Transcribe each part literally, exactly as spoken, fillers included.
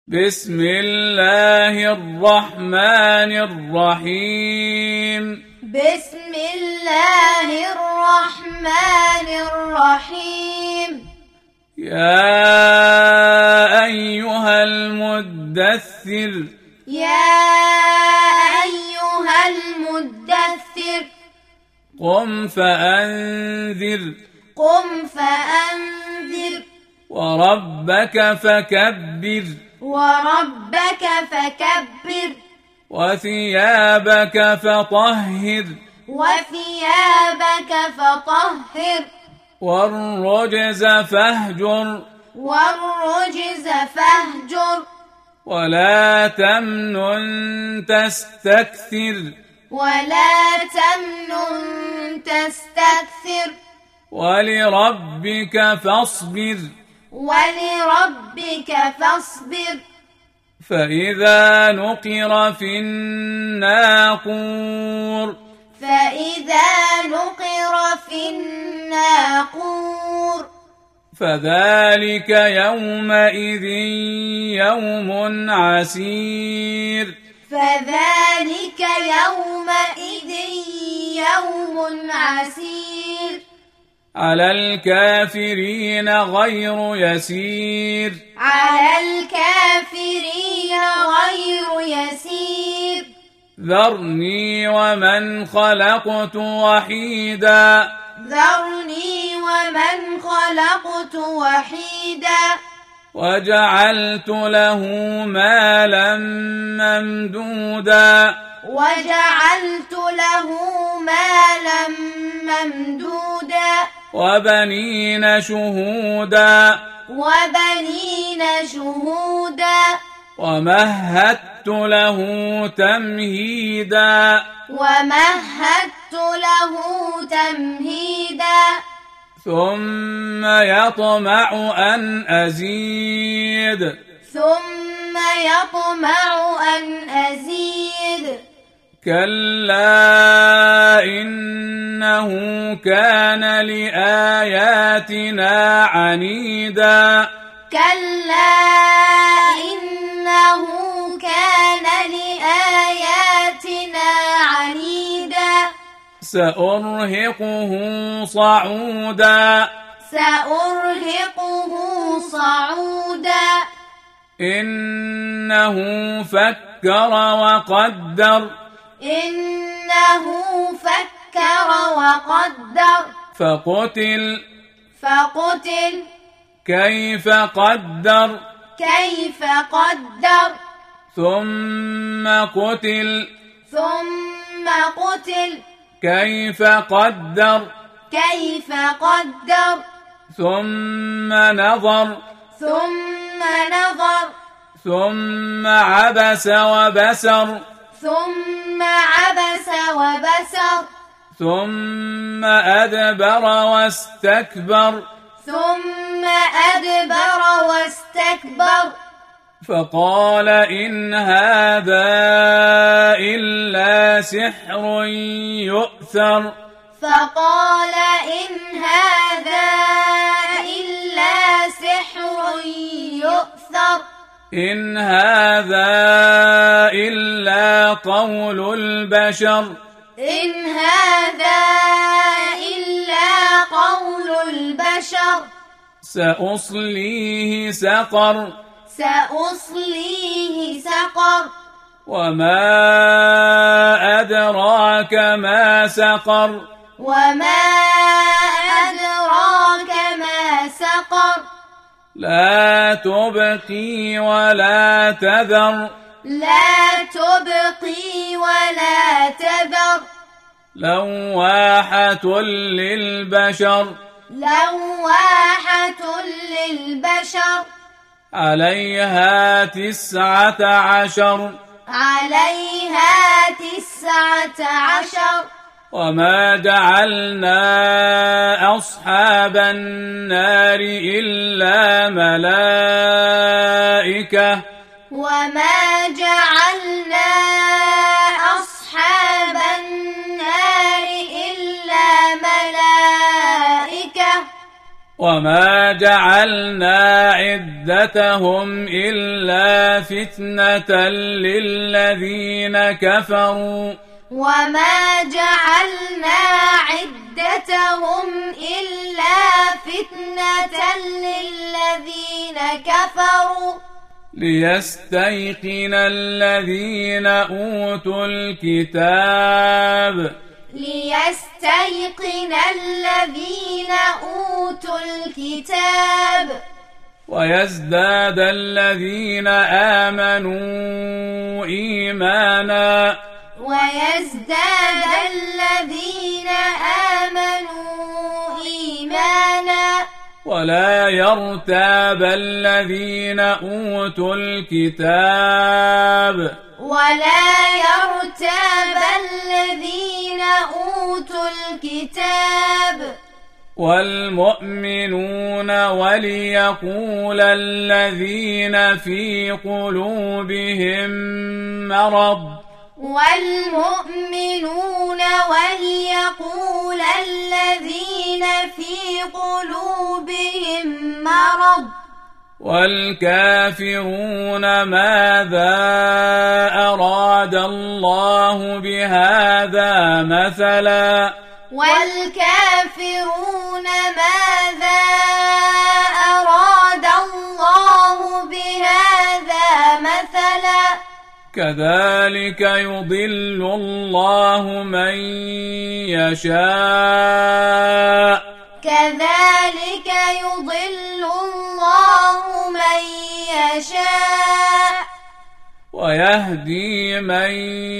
بسم الله الرحمن الرحيم بسم الله الرحمن الرحيم يا أيها المدثر يا أيها المدثر قم فأنذر قم فأنذر وربك فكبر وربك فكبر وثيابك فطهر وثيابك فطهر والرجز فاهجر والرجز فاهجر ولا تمنن تستكثر ولا تمنن تستكثر ولربك فاصبر ولربك فاصبر فإذا نقر في الناقور فإذا نقر في الناقور فذلك يومئذ يوم عسير فذلك يومئذ يوم عسير على الكافرين غير يسير على الكافرين غير يسير ذرني ومن خلقت وحيدا ذرني ومن خلقت وحيدا وجعلت له مالا ممدودا وجعلت له مالا ممدودا وبنين شهودا وبنين شهودا ومهدت له تمهيدا ومهدت له تمهيدا ثم يطمع أن أزيد ثم يطمع أن أزيد كلا إنه كان لآياتنا عنيدا كلا إنه كان لآياتنا عنيدا سأرهقه صعودا سأرهقه صعودا إنه فكر وقدر إنه فكر وقدر فقتل فقتل كيف قدر كيف قدر ثم قتل ثم قتل كيف قدر كيف قدر ثم نظر ثم نظر ثم عبس وبسر ثم عبس وبسر ثم أدبر واستكبر ثم أدبر واستكبر فقال إن هذا إلا سحر يؤثر فقال إن هذا إلا سحر يؤثر إن هذا إلا قول البشر إن هذا إلا قول البشر سأصليه سقر سأصليه سقر وما أدراك ما سقر وما أدراك ما سقر لا تبقي ولا تذر لا تبقي ولا تذر لواحة للبشر لواحة للبشر عليها تسعة عشر عليها تسعة عشر وما جعلنا أصحاب النار إلا ملائكة وما جعلنا أصحاب النار إلا ملائكة وما جعلنا عدتهم إلا فتنة للذين كفروا وما جعلنا عدتهم إلا فتنة للذين كفروا ليستيقن الذين أوتوا الكتاب ليستيقن الذين أوتوا الكتاب ويزداد الذين آمنوا إيمانا ويزداد الذين آمنوا إيمانا ولا يرتاب الذين أوتوا الكتاب ولا يرتاب الذين أوتوا الكتاب والمؤمنون وليقول الذين في قلوبهم مرض والمؤمنون وليقول الذين في قلوبهم مرض والكافرون ماذا أراد الله بهذا مثلا والكافرون ماذا أراد الله بهذا مثلا كذلك يضل الله من يشاء كذلك يضل الله من يشاء ويهدي من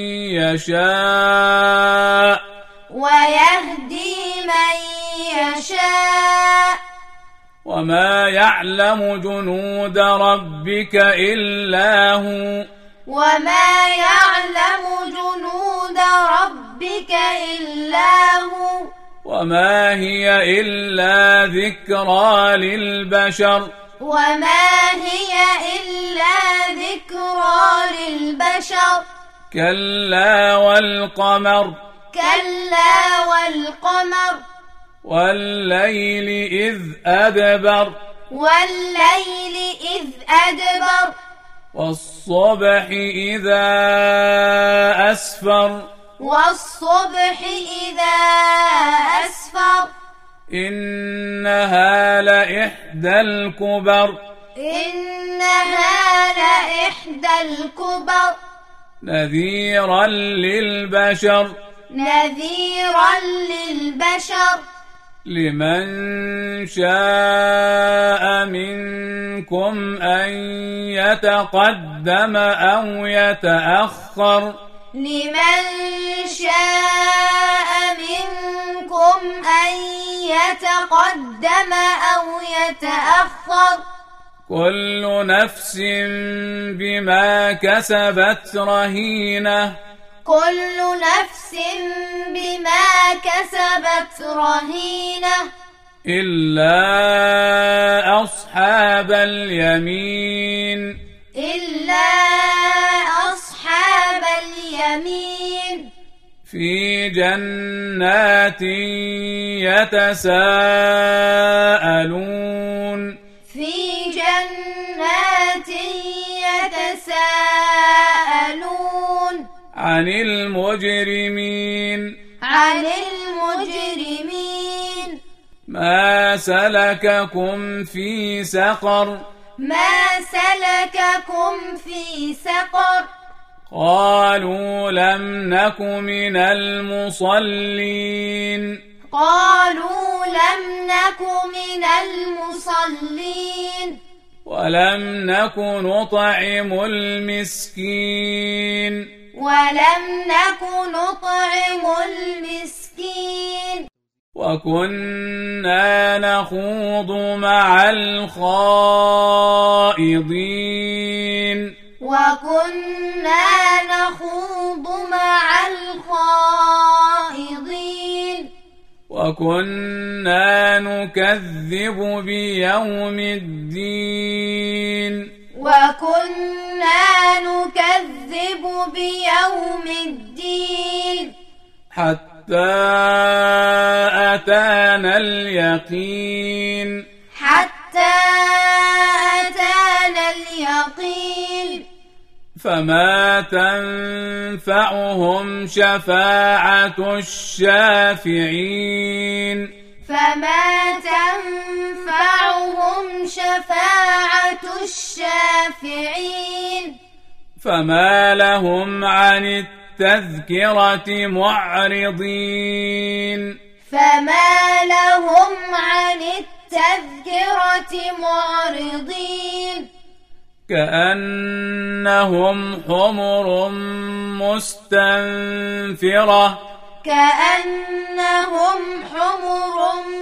يشاء ويهدي من يشاء وما يعلم جنود ربك إلا هو وما يعلم جنود ربك إلا هو وما هي إلا ذكرى للبشر وما هي إلا ذكرى للبشر كلا والقمر كلا والقمر والليل إذ أدبر والليل إذ أدبر والصبح إذا أسفر والصبح إذا أسفر إنها لإحدى الكبر إنها لإحدى الكبر نذيرا للبشر نذيرا للبشر لمن شاء منكم أن يتقدم أو يتأخر لمن شاء منكم أن يتقدم أو يتأخر كل نفس بما كسبت رهينة كل نفس بما كسبت رهينة إلا أصحاب اليمين إلا أصحاب اليمين في جنات يتساءلون في جنات يتساءلون عن المجرمين عن المجرمين ما سلككم في سقر ما سلككم في سقر قالوا لم نك من المصلين قالوا لم نك من المصلين ولم نك نطعم المسكين ولم نك نطعم المسكين وكنا نخوض مع الخائضين وكنا نخوض مع الخائضين وكنا نكذب بيوم الدين وكنا نكذب بيوم الدين حتى أتانا اليقين فما تنفعهم شفاعة الشافعين فما تنفعهم شفاعة الشافعين فما لهم عن التذكرة معرضين فما لهم عن التذكرة معرضين كأنهم حمر مستنفرة كأنهم حمر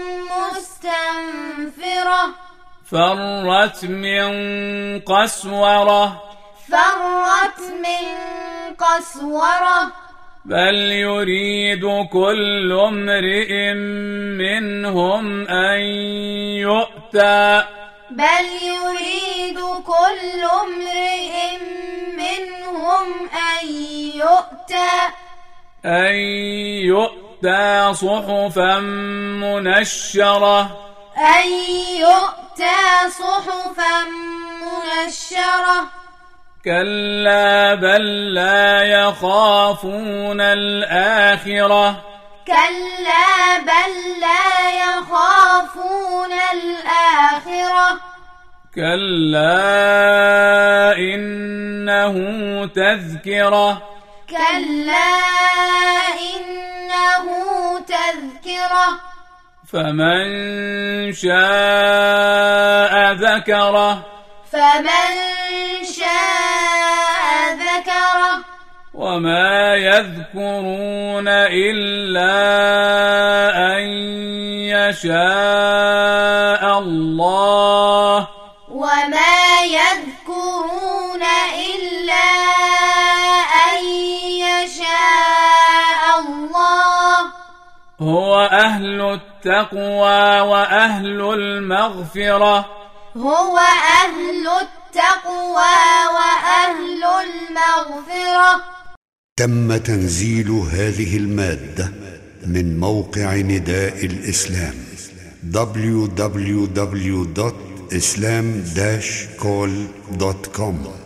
مستنفرة فرت من قسورة فرت من قسورة بل يريد كل امرئ منهم أن يؤتى بل يريد كل امرئ منهم أن يؤتى أن يؤتى صحفا منشرة أن يؤتى صحفا منشرة كلا بل لا يخافون الآخرة كلا بل لا يخافون الآخرة كلا إنه تذكرة كلا إنه تذكرة فمن شاء ذكره فمن شاء ذكره وما يذكرون إلا أن يشاء الله وما يذكرون إلا أن يشاء الله هو أهل التقوى وأهل المغفرة هو أهل التقوى وأهل المغفرة. تم تنزيل هذه المادة من موقع نداء الإسلام دبليو دبليو دبليو دوت إسلام داش كول دوت كوم.